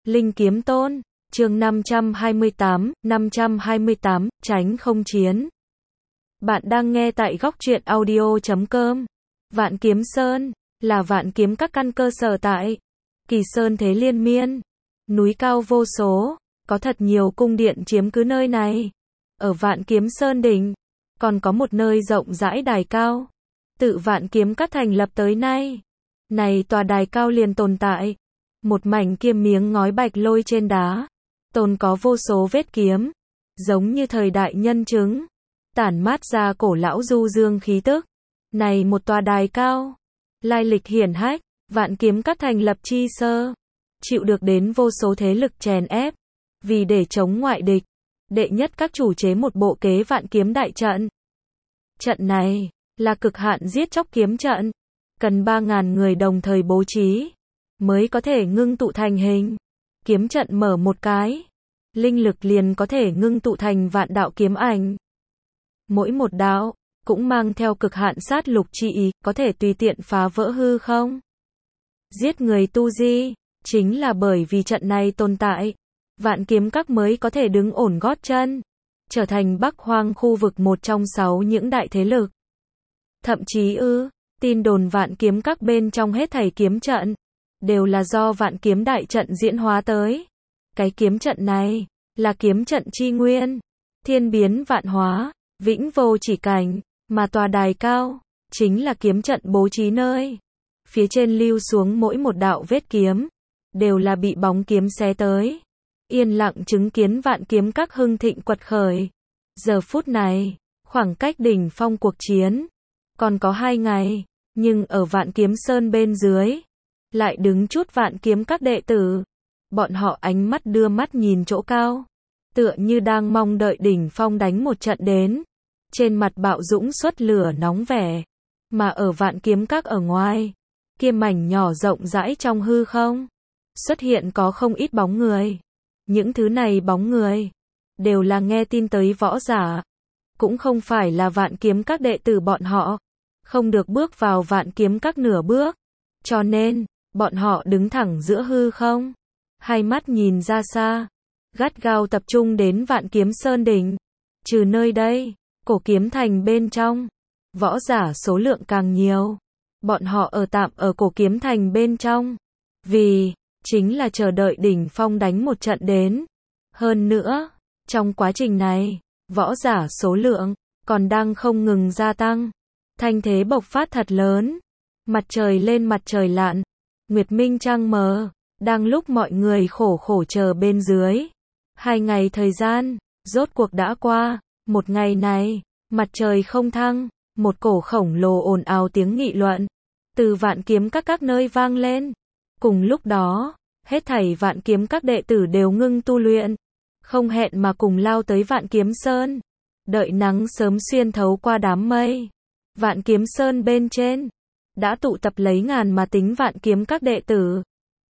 Linh Kiếm Tôn, chương 528, tránh không chiến. Bạn đang nghe tại góc truyện audio.com. Vạn Kiếm Sơn, là vạn kiếm các căn cơ sở tại Kỳ Sơn thế liên miên. Núi cao vô số, có thật nhiều cung điện chiếm cứ nơi này. Ở Vạn Kiếm Sơn đỉnh, còn có một nơi rộng rãi đài cao. Tự Vạn Kiếm các thành lập tới nay. Này tòa đài cao liền tồn tại. Một mảnh kiêm miếng ngói bạch lôi trên đá. Tồn có vô số vết kiếm. Giống như thời đại nhân chứng. Tản mát ra cổ lão du dương khí tức. Này một tòa đài cao. Lai lịch hiển hách. Vạn Kiếm các thành lập chi sơ. Chịu được đến vô số thế lực chèn ép. Vì để chống ngoại địch. Đệ nhất các chủ chế một bộ kế Vạn Kiếm đại trận. Trận này là cực hạn giết chóc kiếm trận. Cần 3.000 người đồng thời bố trí. Mới có thể ngưng tụ thành hình. Kiếm trận mở một cái. Linh lực liền có thể ngưng tụ thành vạn đạo kiếm ảnh. Mỗi một đạo cũng mang theo cực hạn sát lục chi ý, có thể tùy tiện phá vỡ hư không. Giết người tu di, chính là bởi vì trận này tồn tại. Vạn Kiếm các mới có thể đứng ổn gót chân. Trở thành Bắc Hoang khu vực một trong 6 những đại thế lực. Thậm chí tin đồn Vạn Kiếm các bên trong hết thảy kiếm trận đều là do Vạn Kiếm đại trận diễn hóa tới. Cái kiếm trận này là kiếm trận chi nguyên, thiên biến vạn hóa, vĩnh vô chỉ cảnh, mà tòa đài cao chính là kiếm trận bố trí nơi. Phía trên lưu xuống mỗi một đạo vết kiếm đều là bị bóng kiếm xé tới. Yên lặng chứng kiến Vạn Kiếm các hưng thịnh quật khởi. Giờ phút này, khoảng cách đỉnh phong cuộc chiến còn có 2 ngày, nhưng ở Vạn Kiếm Sơn bên dưới lại đứng chút Vạn Kiếm các đệ tử. Bọn họ ánh mắt đưa mắt nhìn chỗ cao, tựa như đang mong đợi đỉnh phong đánh một trận đến. Trên mặt bạo dũng xuất lửa nóng vẻ, mà ở Vạn Kiếm các ở ngoài, kia mảnh nhỏ rộng rãi trong hư không, xuất hiện có không ít bóng người. Những thứ này bóng người đều là nghe tin tới võ giả, cũng không phải là Vạn Kiếm các đệ tử bọn họ, không được bước vào Vạn Kiếm các nửa bước, cho nên bọn họ đứng thẳng giữa hư không, hai mắt nhìn ra xa, gắt gao tập trung đến Vạn Kiếm Sơn đỉnh. Trừ nơi đây, Cổ Kiếm Thành bên trong, võ giả số lượng càng nhiều. Bọn họ ở tạm ở Cổ Kiếm Thành bên trong, vì chính là chờ đợi đỉnh phong đánh một trận đến. Hơn nữa, trong quá trình này, võ giả số lượng còn đang không ngừng gia tăng. Thanh thế bộc phát thật lớn. Mặt trời lên mặt trời lặn, nguyệt minh trăng mờ, đang lúc mọi người khổ khổ chờ bên dưới. 2 ngày thời gian, rốt cuộc đã qua. Một ngày này, mặt trời không thăng, một cổ khổng lồ ồn ào tiếng nghị luận từ Vạn Kiếm các nơi vang lên. Cùng lúc đó, hết thảy Vạn Kiếm các đệ tử đều ngưng tu luyện, không hẹn mà cùng lao tới Vạn Kiếm Sơn. Đợi nắng sớm xuyên thấu qua đám mây, Vạn Kiếm Sơn bên trên đã tụ tập lấy ngàn mà tính Vạn Kiếm các đệ tử.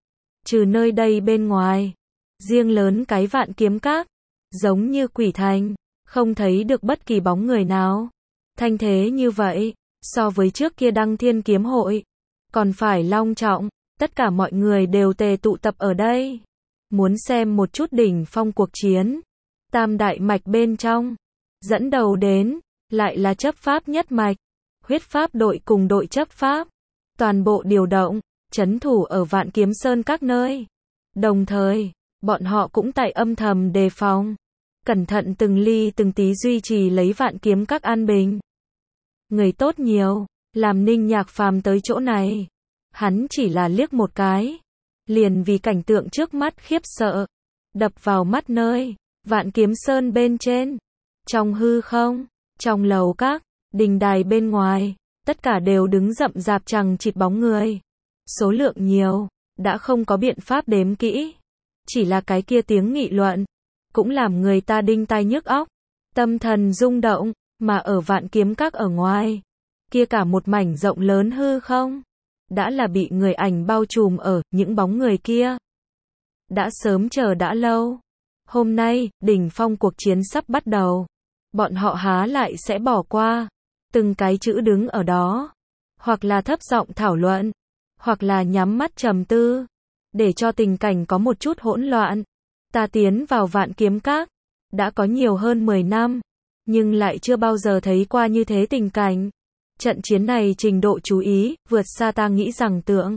Trừ nơi đây bên ngoài, riêng lớn cái Vạn Kiếm các giống như quỷ thành, không thấy được bất kỳ bóng người nào. Thanh thế như vậy, so với trước kia Đăng Thiên Kiếm Hội còn phải long trọng. Tất cả mọi người đều tề tụ tập ở đây, muốn xem một chút đỉnh phong cuộc chiến. Tam đại mạch bên trong, dẫn đầu đến lại là chấp pháp nhất mạch, huyết pháp đội cùng đội chấp pháp, toàn bộ điều động, trấn thủ ở Vạn Kiếm Sơn các nơi. Đồng thời, bọn họ cũng tại âm thầm đề phòng, cẩn thận từng ly từng tí duy trì lấy Vạn Kiếm các an bình. Người tốt nhiều, làm Ninh Nhạc Phàm tới chỗ này, hắn chỉ là liếc một cái, liền vì cảnh tượng trước mắt khiếp sợ, đập vào mắt nơi Vạn Kiếm Sơn bên trên, trong hư không, trong lầu các, đình đài bên ngoài, tất cả đều đứng rậm rạp chằng chịt bóng người. Số lượng nhiều, đã không có biện pháp đếm kỹ. Chỉ là cái kia tiếng nghị luận, cũng làm người ta đinh tai nhức óc, tâm thần rung động, mà ở Vạn Kiếm các ở ngoài, kia cả một mảnh rộng lớn hư không, đã là bị người ảnh bao trùm ở những bóng người kia. Đã sớm chờ đã lâu. Hôm nay, đỉnh phong cuộc chiến sắp bắt đầu. Bọn họ há lại sẽ bỏ qua. Từng cái chữ đứng ở đó. Hoặc là thấp giọng thảo luận. Hoặc là nhắm mắt trầm tư. để cho tình cảnh có một chút hỗn loạn. Ta tiến vào Vạn Kiếm Các, đã có nhiều hơn 10 năm, nhưng lại chưa bao giờ thấy qua như thế tình cảnh. Trận chiến này trình độ chú ý, vượt xa ta nghĩ rằng tưởng.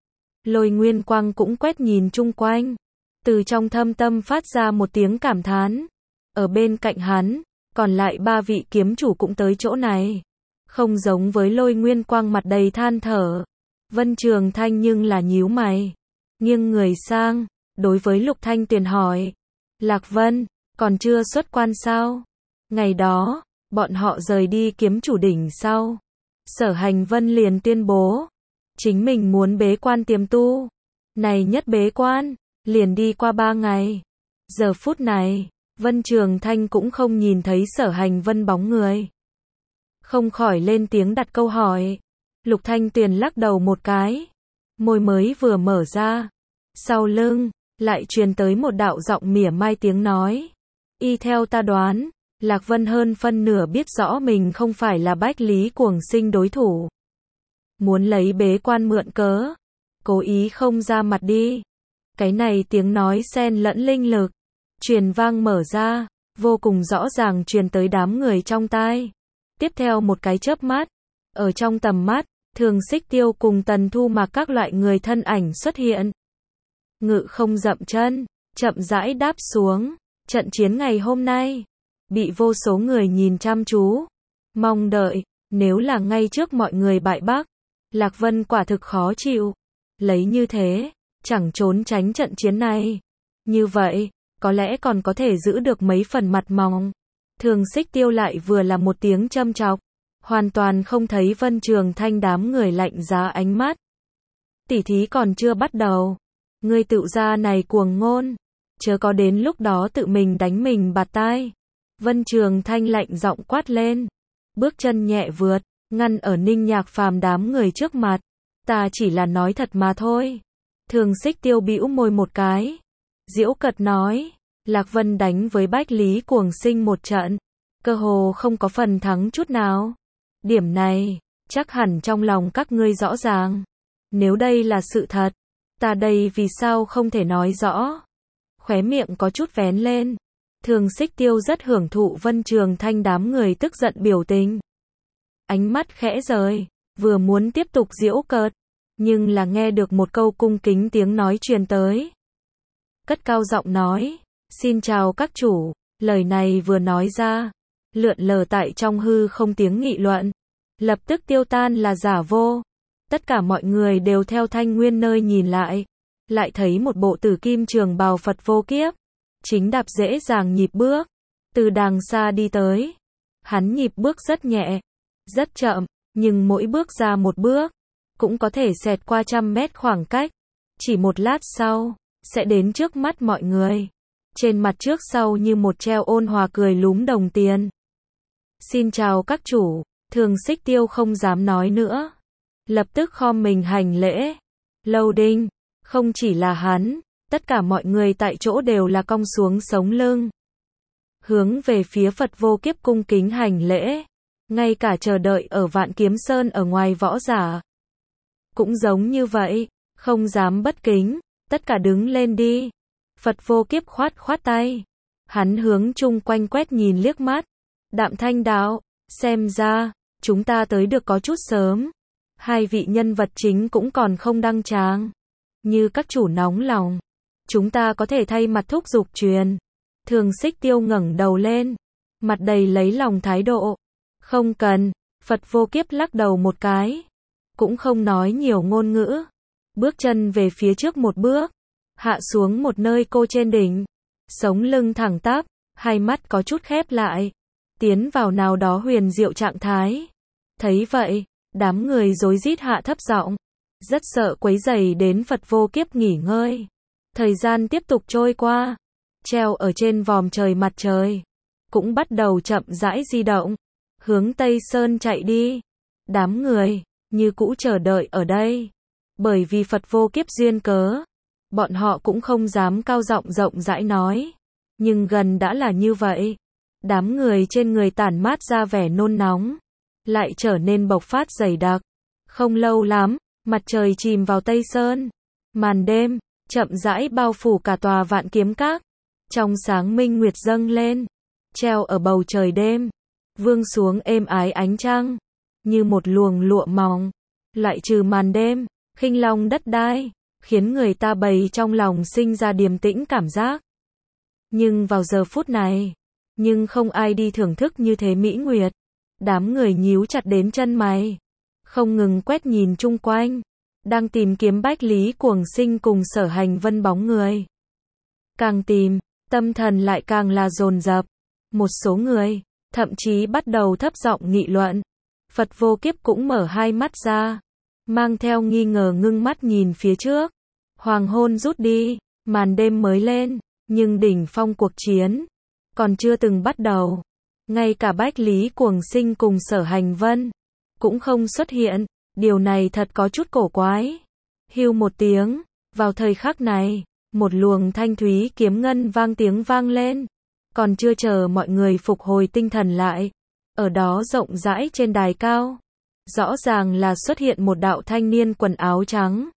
Lôi Nguyên Quang cũng quét nhìn chung quanh, từ trong thâm tâm phát ra một tiếng cảm thán. Ở bên cạnh hắn, còn lại 3 vị kiếm chủ cũng tới chỗ này. Không giống với Lôi Nguyên Quang mặt đầy than thở. Vân Trường Thanh nhưng là nhíu mày, nghiêng người sang, đối với Lục Thanh Tuyền hỏi. Lạc Vân, còn chưa xuất quan sao? Ngày đó, bọn họ rời đi kiếm chủ đỉnh sau. Sở Hành Vân liền tuyên bố, chính mình muốn bế quan tiềm tu. Này nhất bế quan, liền đi qua 3 ngày. Giờ phút này, Vân Trường Thanh cũng không nhìn thấy Sở Hành Vân bóng người. Không khỏi lên tiếng đặt câu hỏi. Lục Thanh Tuyền lắc đầu một cái, môi mới vừa mở ra, sau lưng lại truyền tới một đạo giọng mỉa mai tiếng nói. Y theo ta đoán, Lạc Vân hơn phân nửa biết rõ mình không phải là Bách Lý Cuồng Sinh đối thủ. Muốn lấy bế quan mượn cớ, cố ý không ra mặt đi. Cái này tiếng nói xen lẫn linh lực, truyền vang mở ra, vô cùng rõ ràng truyền tới đám người trong tai. Tiếp theo một cái chớp mắt, ở trong tầm mắt, Thường Xích Tiêu cùng Tần Thu Mạc các loại người thân ảnh xuất hiện. Ngự không dậm chân, chậm rãi đáp xuống. Trận chiến ngày hôm nay, bị vô số người nhìn chăm chú, mong đợi. Nếu là ngay trước mọi người bại bắc, Lạc Vân quả thực khó chịu. Lấy như thế, chẳng trốn tránh trận chiến này. Như vậy, có lẽ còn có thể giữ được mấy phần mặt mỏng. Thường Xích Tiêu lại vừa là một tiếng châm chọc, hoàn toàn không thấy Vân Trường Thanh đám người lạnh giá ánh mắt. Tỉ thí còn chưa bắt đầu, ngươi tự ra này cuồng ngôn, chớ có đến lúc đó tự mình đánh mình bạt tai. Vân Trường Thanh lạnh giọng quát lên, bước chân nhẹ vượt, ngăn ở Ninh Nhạc Phàm đám người trước mặt. Ta chỉ là nói thật mà thôi. Thường Xích Tiêu bĩu môi một cái, giễu cợt nói, Lạc Vân đánh với Bách Lý Cuồng Sinh một trận, cơ hồ không có phần thắng chút nào. Điểm này, chắc hẳn trong lòng các ngươi rõ ràng. Nếu đây là sự thật, ta đây vì sao không thể nói rõ? Khóe miệng có chút vén lên. Thường Xích Tiêu rất hưởng thụ Vân Trường Thanh đám người tức giận biểu tình. Ánh mắt khẽ rời, vừa muốn tiếp tục giễu cợt, nhưng là nghe được một câu cung kính tiếng nói truyền tới. Cất cao giọng nói, xin chào các chủ. Lời này vừa nói ra, lượn lờ tại trong hư không tiếng nghị luận, lập tức tiêu tan là giả vô. Tất cả mọi người đều theo Thanh Nguyên nơi nhìn lại thấy một bộ tử kim trường bào Phật Vô Kiếp, chính đạp dễ dàng nhịp bước, từ đàng xa đi tới. Hắn nhịp bước rất nhẹ, rất chậm, nhưng mỗi bước ra một bước, cũng có thể xẹt qua 100 mét khoảng cách. Chỉ một lát sau, sẽ đến trước mắt mọi người. Trên mặt trước sau như một treo ôn hòa cười lúm đồng tiền. Xin chào các chủ. Thường Xích Tiêu không dám nói nữa, lập tức khom mình hành lễ. Lâu Đinh, không chỉ là hắn, tất cả mọi người tại chỗ đều là cong xuống sống lưng, hướng về phía Phật Vô Kiếp cung kính hành lễ. Ngay cả chờ đợi ở Vạn Kiếm Sơn ở ngoài võ giả cũng giống như vậy, không dám bất kính, tất cả đứng lên đi. Phật Vô Kiếp khoát khoát tay, hắn hướng chung quanh quét nhìn liếc mắt, đạm thanh đạo, xem ra chúng ta tới được có chút sớm. 2 vị nhân vật chính cũng còn không đăng tràng. Như các chủ nóng lòng, chúng ta có thể thay mặt thúc giục truyền. Thường Xích Tiêu ngẩng đầu lên, mặt đầy lấy lòng thái độ. Không cần. Phật Vô Kiếp lắc đầu một cái, cũng không nói nhiều ngôn ngữ, bước chân về phía trước một bước, hạ xuống một nơi cô trên đỉnh, sống lưng thẳng tắp, hai mắt có chút khép lại, tiến vào nào đó huyền diệu trạng thái. Thấy vậy, đám người rối rít hạ thấp giọng, rất sợ quấy rầy đến Phật Vô Kiếp nghỉ ngơi. Thời gian tiếp tục trôi qua, treo ở trên vòm trời mặt trời cũng bắt đầu chậm rãi di động, hướng Tây Sơn chạy đi. Đám người như cũ chờ đợi ở đây, bởi vì Phật Vô Kiếp duyên cớ, bọn họ cũng không dám cao giọng rộng rãi nói, nhưng gần đã là như vậy. Đám người trên người tản mát ra vẻ nôn nóng, lại trở nên bộc phát dày đặc. Không lâu lắm, mặt trời chìm vào Tây Sơn, màn đêm chậm rãi bao phủ cả tòa Vạn Kiếm Các. Trong sáng minh nguyệt dâng lên, treo ở bầu trời đêm, vương xuống êm ái ánh trăng, như một luồng lụa mỏng, loại trừ màn đêm, khinh long đất đai, khiến người ta bày trong lòng sinh ra điềm tĩnh cảm giác. Nhưng vào giờ phút này, nhưng không ai đi thưởng thức như thế mỹ nguyệt. Đám người nhíu chặt đến chân mày, không ngừng quét nhìn chung quanh, đang tìm kiếm Bách Lý Cuồng Sinh cùng Sở Hành Vân bóng người. Càng tìm, tâm thần lại càng là dồn dập. Một số người, thậm chí bắt đầu thấp giọng nghị luận. Phật Vô Kiếp cũng mở hai mắt ra, mang theo nghi ngờ ngưng mắt nhìn phía trước. Hoàng hôn rút đi, màn đêm mới lên, nhưng đỉnh phong cuộc chiến còn chưa từng bắt đầu. Ngay cả Bách Lý Cuồng Sinh cùng Sở Hành Vân cũng không xuất hiện, điều này thật có chút cổ quái. Hưu một tiếng, vào thời khắc này, một luồng thanh thúy kiếm ngân vang tiếng vang lên. Còn chưa chờ mọi người phục hồi tinh thần lại, ở đó rộng rãi trên đài cao, rõ ràng là xuất hiện một đạo thanh niên quần áo trắng.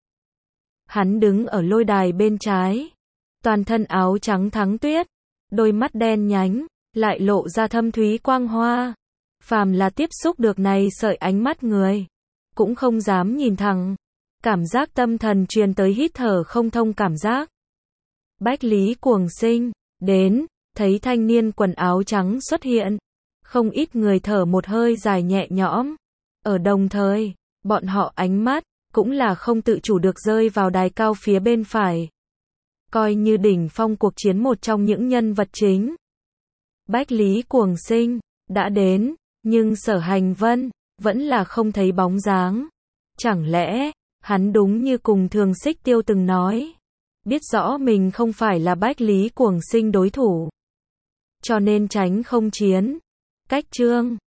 Hắn đứng ở lôi đài bên trái, toàn thân áo trắng thắng tuyết, đôi mắt đen nhánh, lại lộ ra thâm thúy quang hoa. Phàm là tiếp xúc được này sợi ánh mắt người, cũng không dám nhìn thẳng. Cảm giác tâm thần truyền tới hít thở không thông cảm giác. Bách Lý Cuồng Sinh đến, thấy thanh niên quần áo trắng xuất hiện, không ít người thở một hơi dài nhẹ nhõm. Ở đồng thời, bọn họ ánh mắt cũng là không tự chủ được rơi vào đài cao phía bên phải. Coi như đỉnh phong cuộc chiến một trong những nhân vật chính. Bách Lý Cuồng Sinh đã đến, nhưng Sở Hành Vân vẫn là không thấy bóng dáng. Chẳng lẽ hắn đúng như cùng Thường Xích Tiêu từng nói, biết rõ mình không phải là Bách Lý Cuồng Sinh đối thủ, cho nên tránh không chiến. Cách chương